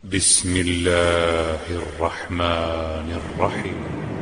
بسم الله الرحمن الرحيم.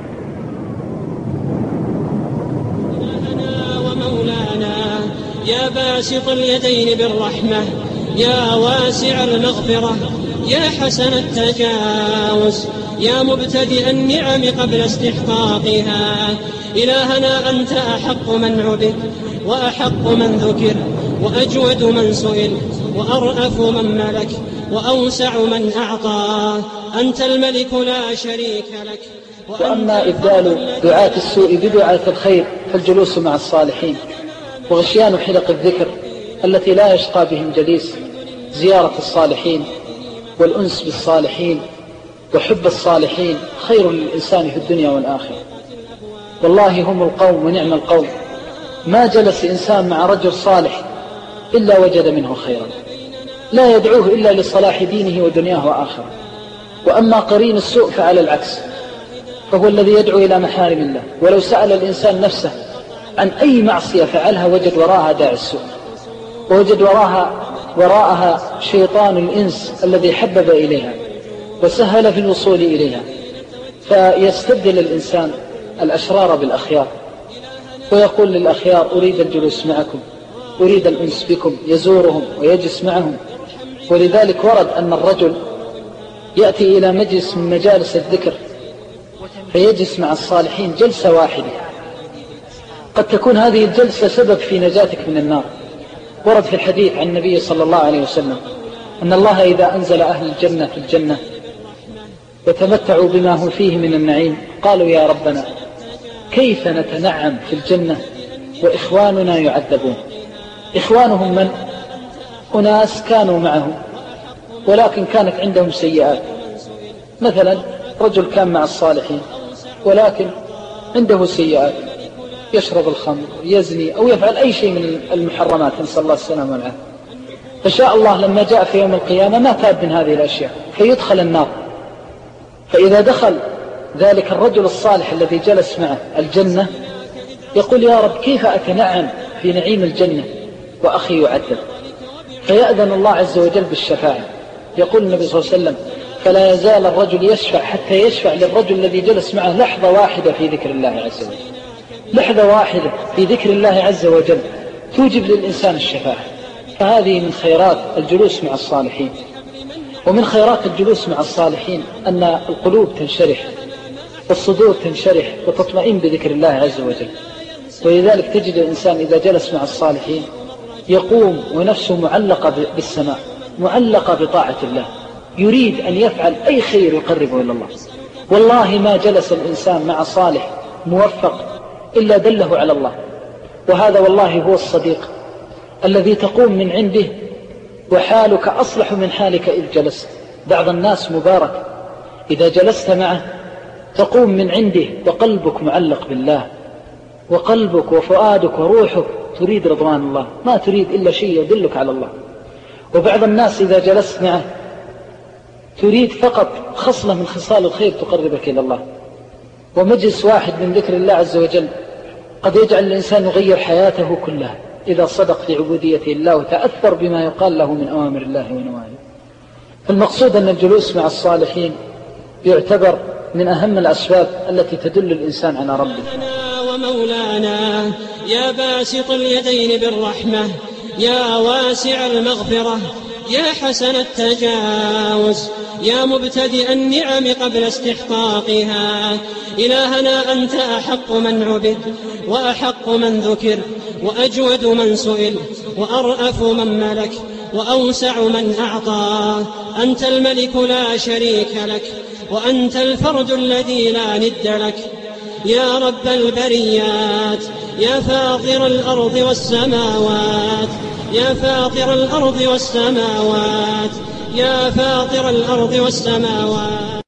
إلهنا ومولانا يا باسط اليدين بالرحمة، يا واسع المغفرة، يا حسن التجاوز، يا مبتدئ النعم قبل استحقاقها. إلهنا أنت أحق من عبد، وأحق من ذكر، وأجود من سئل، وأرأف من ملك، وأوسع من أعطى. أنت الملك لا شريك لك. وأما إبدال دعاة السوء بدعاة الخير فالجلوس مع الصالحين وغشيان حلق الذكر التي لا يشقى بهم جليس، زيارة الصالحين والأنس بالصالحين وحب الصالحين خير للإنسان في الدنيا والآخرة. والله هم القوم ونعم القوم، ما جلس إنسان مع رجل صالح إلا وجد منه خيرا، لا يدعوه إلا لصلاح دينه ودنياه وآخره. وأما قرين السوء فعلى العكس، فهو الذي يدعو إلى محارم الله، ولو سأل الإنسان نفسه عن أي معصية فعلها وجد وراءها داعي السوء، ووجد وراءها شيطان الإنس الذي حبب إليها وسهل في الوصول إليها. فيستبدل الإنسان الأشرار بالأخيار، ويقول للأخيار أريد الجلوس معكم، أريد الأنس بكم، يزورهم ويجلس معهم. ولذلك ورد أن الرجل يأتي إلى مجلس من مجالس الذكر فيجلس مع الصالحين جلسة واحدة، قد تكون هذه الجلسة سبب في نجاتك من النار. ورد في الحديث عن النبي صلى الله عليه وسلم أن الله إذا أنزل أهل الجنة في الجنة وتمتعوا بما هم فيه من النعيم قالوا يا ربنا كيف نتنعم في الجنة وإخواننا يعذبون. إخوانهم من؟ أناس كانوا معهم ولكن كانت عندهم سيئات. مثلا رجل كان مع الصالحين ولكن عنده سيئات، يشرب الخمر، يزني، أو يفعل أي شيء من المحرمات، نسأل الله السلامة والعافية. فشاء الله لما جاء في يوم القيامة ما تاب من هذه الأشياء فيدخل النار. فإذا دخل ذلك الرجل الصالح الذي جلس معه الجنة يقول يا رب كيف أتنعم في نعيم الجنة وأخي يعذب؟ فيأذن الله عز وجل بالشفاعة. يقول النبي صلى الله عليه وسلم فلا يزال الرجل يشفع حتى يشفع للرجل الذي جلس معه لحظة واحدة في ذكر الله عز وجل. لحظة واحدة في ذكر الله عز وجل توجب للإنسان الشفاعة. فهذه من خيرات الجلوس مع الصالحين. ومن خيرات الجلوس مع الصالحين أن القلوب تنشرح والصدور تنشرح وتطمئن بذكر الله عز وجل. ولذلك تجد الإنسان إذا جلس مع الصالحين يقوم ونفسه معلقة بالسماء، معلقة بطاعة الله، يريد أن يفعل أي خير يقربه إلى الله. والله ما جلس الإنسان مع صالح موفق إلا دله على الله. وهذا والله هو الصديق الذي تقوم من عنده وحالك أصلح من حالك إذ جلست. بعض الناس مبارك إذا جلست معه تقوم من عنده وقلبك معلق بالله، وقلبك وفؤادك وروحك تريد رضوان الله، ما تريد إلا شيء يدلك على الله. وبعض الناس إذا جلست معه تريد فقط خصلة من خصال الخير تقربك إلى الله. ومجلس واحد من ذكر الله عز وجل قد يجعل الإنسان يغير حياته كلها إذا صدق في عبوديته الله وتأثر بما يقال له من أوامر الله ونواهيه. فالمقصود أن الجلوس مع الصالحين يعتبر من أهم الأسباب التي تدل الإنسان على ربه. ومولانا يا باسط اليدين بالرحمة، يا واسع المغفرة، يا حسن التجاوز، يا مبتدئ النعم قبل استحقاقها. إلهنا أنت أحق من عبد، وأحق من ذكر، وأجود من سئل، وأرأف من ملك، وأوسع من أعطى. أنت الملك لا شريك لك، وأنت الفرد الذي لا ند لك. يا رب البريات، يا فاطر الأرض والسماوات، يا فاطر الأرض والسماوات، يا فاطر الأرض والسماوات.